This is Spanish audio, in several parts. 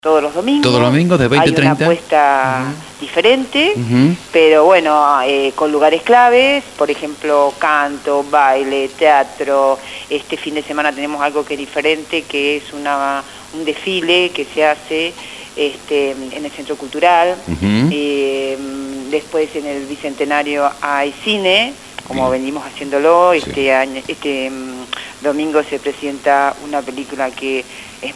todos los domingos. Todos los domingos de 20 a 30. Hay una apuesta diferente, pero bueno, con lugares claves, por ejemplo, canto, baile, teatro. Este fin de semana tenemos algo que es diferente, que es un desfile que se hace en el Centro Cultural. Después en el Bicentenario hay cine, como venimos haciéndolo. Este domingo se presenta una película que es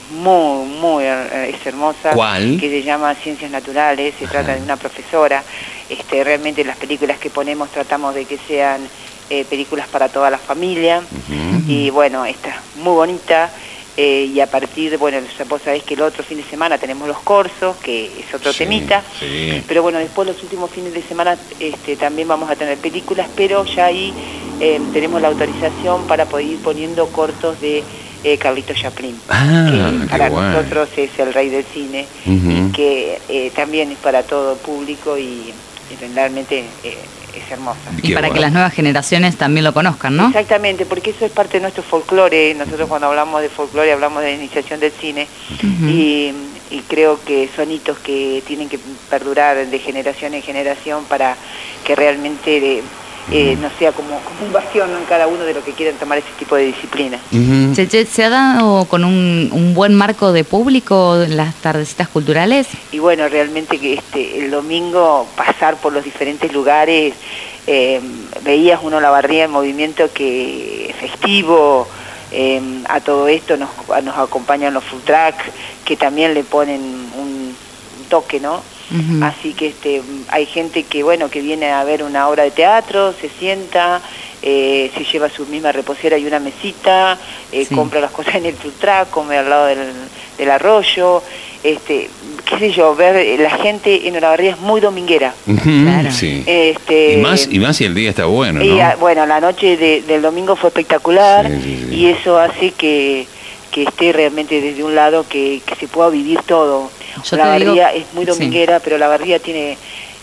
es hermosa. ¿Cuál? Que se llama Ciencias Naturales. Se trata de una profesora. Realmente las películas que ponemos tratamos de que sean películas para toda la familia. Y bueno, esta es muy bonita. Y a partir, bueno, vos sabés que el otro fin de semana tenemos los corsos, que es otro temita, pero bueno, después los últimos fines de semana también vamos a tener películas, pero ya ahí tenemos la autorización para poder ir poniendo cortos de Carlito Chaplin, que para nosotros es el rey del cine, y que también es para todo público y realmente es hermosa. Y para que las nuevas generaciones también lo conozcan, ¿no? Exactamente, porque eso es parte de nuestro folclore. Nosotros cuando hablamos de folclore hablamos de la iniciación del cine, y creo que son hitos que tienen que perdurar de generación en generación para que realmente no sea como un vacío en cada uno de los que quieren tomar ese tipo de disciplina. ¿Se ha dado con un buen marco de público las tardecitas culturales? Y bueno, realmente que el domingo pasar por los diferentes lugares, veías uno Olavarría en movimiento, que festivo. A todo esto nos acompañan los food truck, que también le ponen un toque, ¿no? Así que hay gente que viene a ver una obra de teatro, se sienta, se lleva su misma reposera y una mesita, compra las cosas en el food truck, come al lado del arroyo. Qué sé yo, ver la gente en Olavarría es muy dominguera. Claro. Sí. Y más si el día está bueno, ¿no? Bueno, la noche del domingo fue espectacular, y eso hace que esté realmente desde un lado que se pueda vivir todo. Olavarría es muy dominguera, pero Olavarría tiene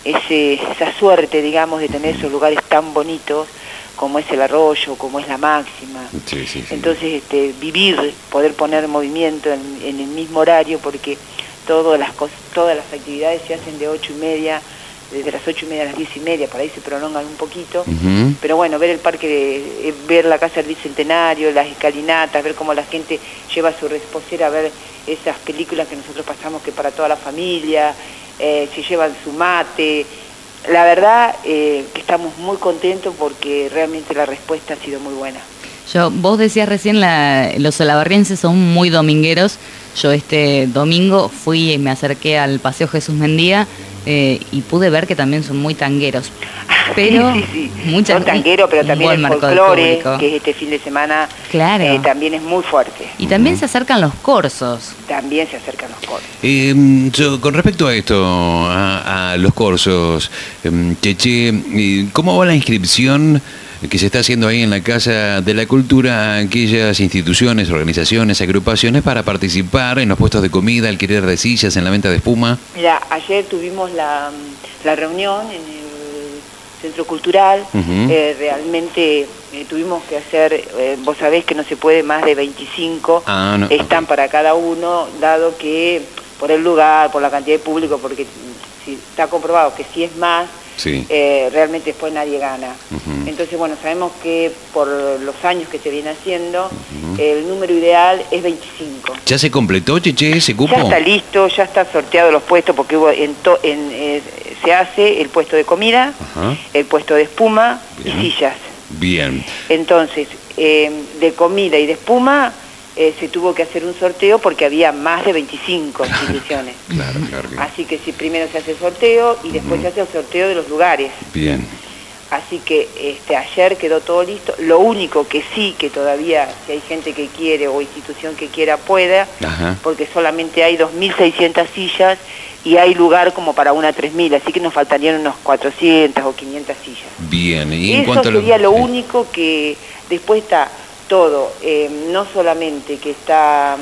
esa suerte, digamos, de tener esos lugares tan bonitos como es el arroyo, como es la Máxima. Entonces, poder poner movimiento en el mismo horario, porque todas las actividades se hacen de 8:30, desde las 8:30 a las 10:30, por ahí se prolongan un poquito, pero bueno, ver el parque, ver la Casa del Bicentenario, las escalinatas, ver cómo la gente lleva su reposera, ver esas películas que nosotros pasamos, que para toda la familia, se llevan su mate. La verdad que estamos muy contentos porque realmente la respuesta ha sido muy buena. Vos decías recién, los olavarrienses son muy domingueros. Yo este domingo fui y me acerqué al Paseo Jesús Mendía y pude ver que también son muy tangueros. Pero son tangueros, pero también el folclore, que es este fin de semana, también es muy fuerte. Y también se acercan los corsos. También se acercan los corsos. Con respecto a esto, a los corsos, Cheche, ¿cómo va la inscripción que se está haciendo ahí en la Casa de la Cultura a aquellas instituciones, organizaciones, agrupaciones para participar en los puestos de comida, alquiler de sillas, en la venta de espuma? Mira, ayer tuvimos la reunión en el Centro Cultural. Realmente tuvimos que hacer, vos sabés que no se puede más de 25, están para cada uno, dado que por el lugar, por la cantidad de público, porque si está comprobado que si es más, realmente después nadie gana. Entonces, bueno, sabemos que por los años que se viene haciendo, el número ideal es 25. ¿Ya se completó, Cheche, ese cupo? Ya está listo, ya está sorteado los puestos, porque hubo se hace el puesto de comida, el puesto de espuma y sillas. Bien. Entonces, de comida y de espuma se tuvo que hacer un sorteo porque había más de 25 instituciones. Claro. Así que primero se hace el sorteo y después se hace el sorteo de los lugares. Bien. Así que ayer quedó todo listo. Lo único que que todavía, si hay gente que quiere o institución que quiera, pueda, porque solamente hay 2.600 sillas y hay lugar como para una 3.000, así que nos faltarían unos 400 o 500 sillas. Bien. ¿Y eso sería lo único que después está todo, no solamente que está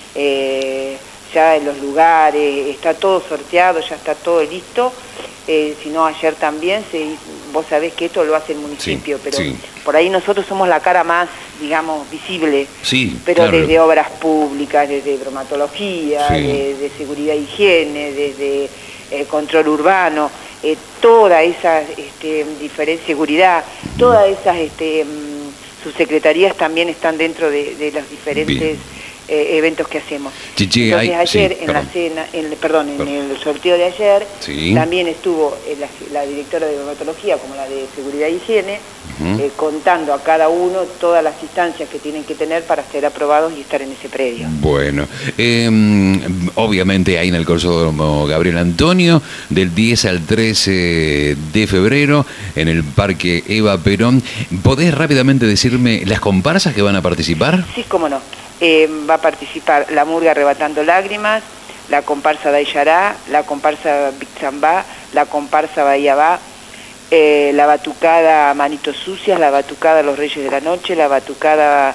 ya en los lugares, está todo sorteado, ya está todo listo, sino ayer también vos sabés que esto lo hace el municipio, sí, pero sí. Por ahí nosotros somos la cara más, digamos, visible, sí, pero claro. Desde obras públicas, desde bromatología, Sí. de seguridad e higiene, desde control urbano, toda esa diferente seguridad, todas esas subsecretarías también están dentro de los diferentes eventos que hacemos. Chichi, entonces ayer en la cena, en el sorteo de ayer, sí. también estuvo la directora de bromatología como la de seguridad e higiene, contando a cada uno todas las instancias que tienen que tener para ser aprobados y estar en ese predio. Bueno, obviamente ahí en el Corsódromo Gabriel Antonio, del 10 al 13 de febrero, en el Parque Eva Perón. ¿Podés rápidamente decirme las comparsas que van a participar? Sí, cómo no. Va a participar la Murga Arrebatando Lágrimas, la comparsa Dayará, la comparsa Bixambá, la comparsa Bahía la batucada Manitos Sucias, la batucada Los Reyes de la Noche, la batucada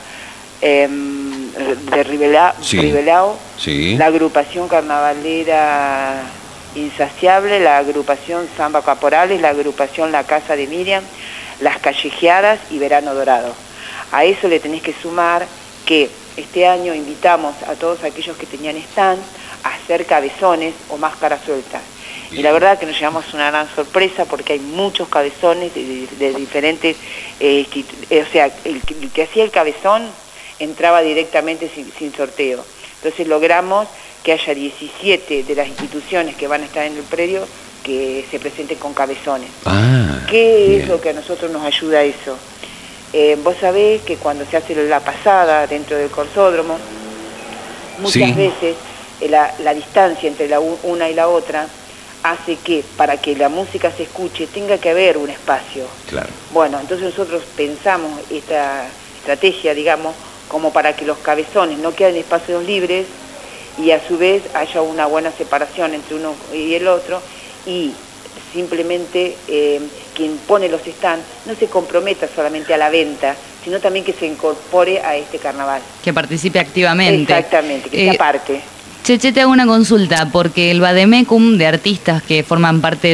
de Rivelao, sí. La agrupación carnavalera Insaciable, la agrupación Samba Caporales, la agrupación La Casa de Miriam, las Callejeadas y Verano Dorado. A eso le tenés que sumar que este año invitamos a todos aquellos que tenían stand a hacer cabezones o máscaras sueltas. Y la verdad que nos llevamos una gran sorpresa porque hay muchos cabezones de diferentes, o sea, el que hacía el cabezón entraba directamente sin sorteo. Entonces logramos que haya 17 de las instituciones que van a estar en el predio que se presenten con cabezones. ¿Qué es lo que a nosotros nos ayuda a eso? Vos sabés que cuando se hace la pasada dentro del Corsódromo, muchas veces la distancia entre una y la otra hace que para que la música se escuche tenga que haber un espacio. Claro. Bueno, entonces nosotros pensamos esta estrategia, digamos, como para que los cabezones no queden espacios libres y a su vez haya una buena separación entre uno y el otro y simplemente quien pone los stands no se comprometa solamente a la venta, sino también que se incorpore a este carnaval. Que participe activamente. Exactamente, que sea parte. Cheche, te hago una consulta, porque el Vademecum de artistas que forman parte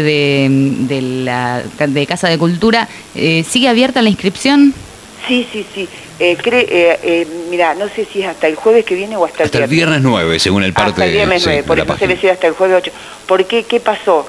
de Casa de Cultura, ¿sigue abierta la inscripción? Sí. Mira, no sé si es hasta el jueves que viene o hasta el viernes. Hasta el viernes 9, según el parte hasta el viernes 9, por eso se decía hasta el jueves 8. ¿Por qué? ¿Qué pasó?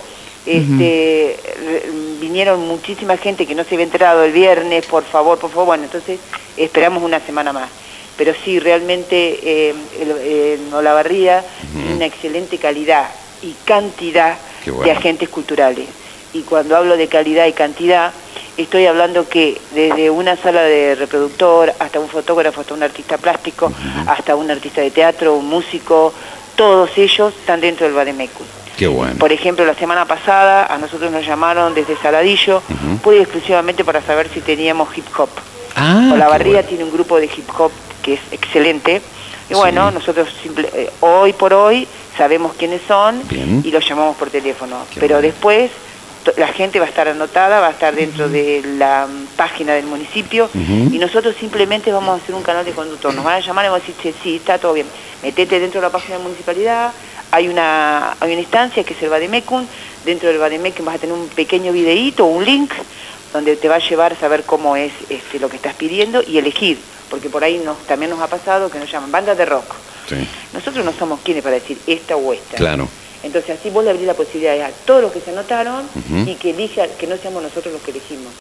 Vinieron muchísima gente que no se había enterado el viernes, por favor, bueno, entonces esperamos una semana más. Pero sí, realmente en Olavarría tiene una excelente calidad y cantidad de agentes culturales. Y cuando hablo de calidad y cantidad, estoy hablando que desde una sala de reproductor, hasta un fotógrafo, hasta un artista plástico, hasta un artista de teatro, un músico, todos ellos están dentro del Vademecum. Qué bueno. Por ejemplo, la semana pasada a nosotros nos llamaron desde Saladillo, pura y exclusivamente para saber si teníamos hip hop. Olavarría tiene un grupo de hip hop que es excelente. Y bueno, nosotros hoy por hoy sabemos quiénes son y los llamamos por teléfono. Pero después la gente va a estar anotada, va a estar dentro de la página del municipio y nosotros simplemente vamos a hacer un canal de conductor. Nos van a llamar y vamos a decir, sí, está todo bien. Metete dentro de la página de la municipalidad, hay una instancia que es el Vademecum. Dentro del Vademecum vas a tener un pequeño videíto, un link, donde te va a llevar a saber cómo es lo que estás pidiendo y elegir. Porque por ahí también nos ha pasado que nos llaman bandas de rock. Sí. Nosotros no somos quienes para decir esta o esta. Claro. Entonces así vos le abrís la posibilidad a todos los que se anotaron y que no seamos nosotros los que elegimos.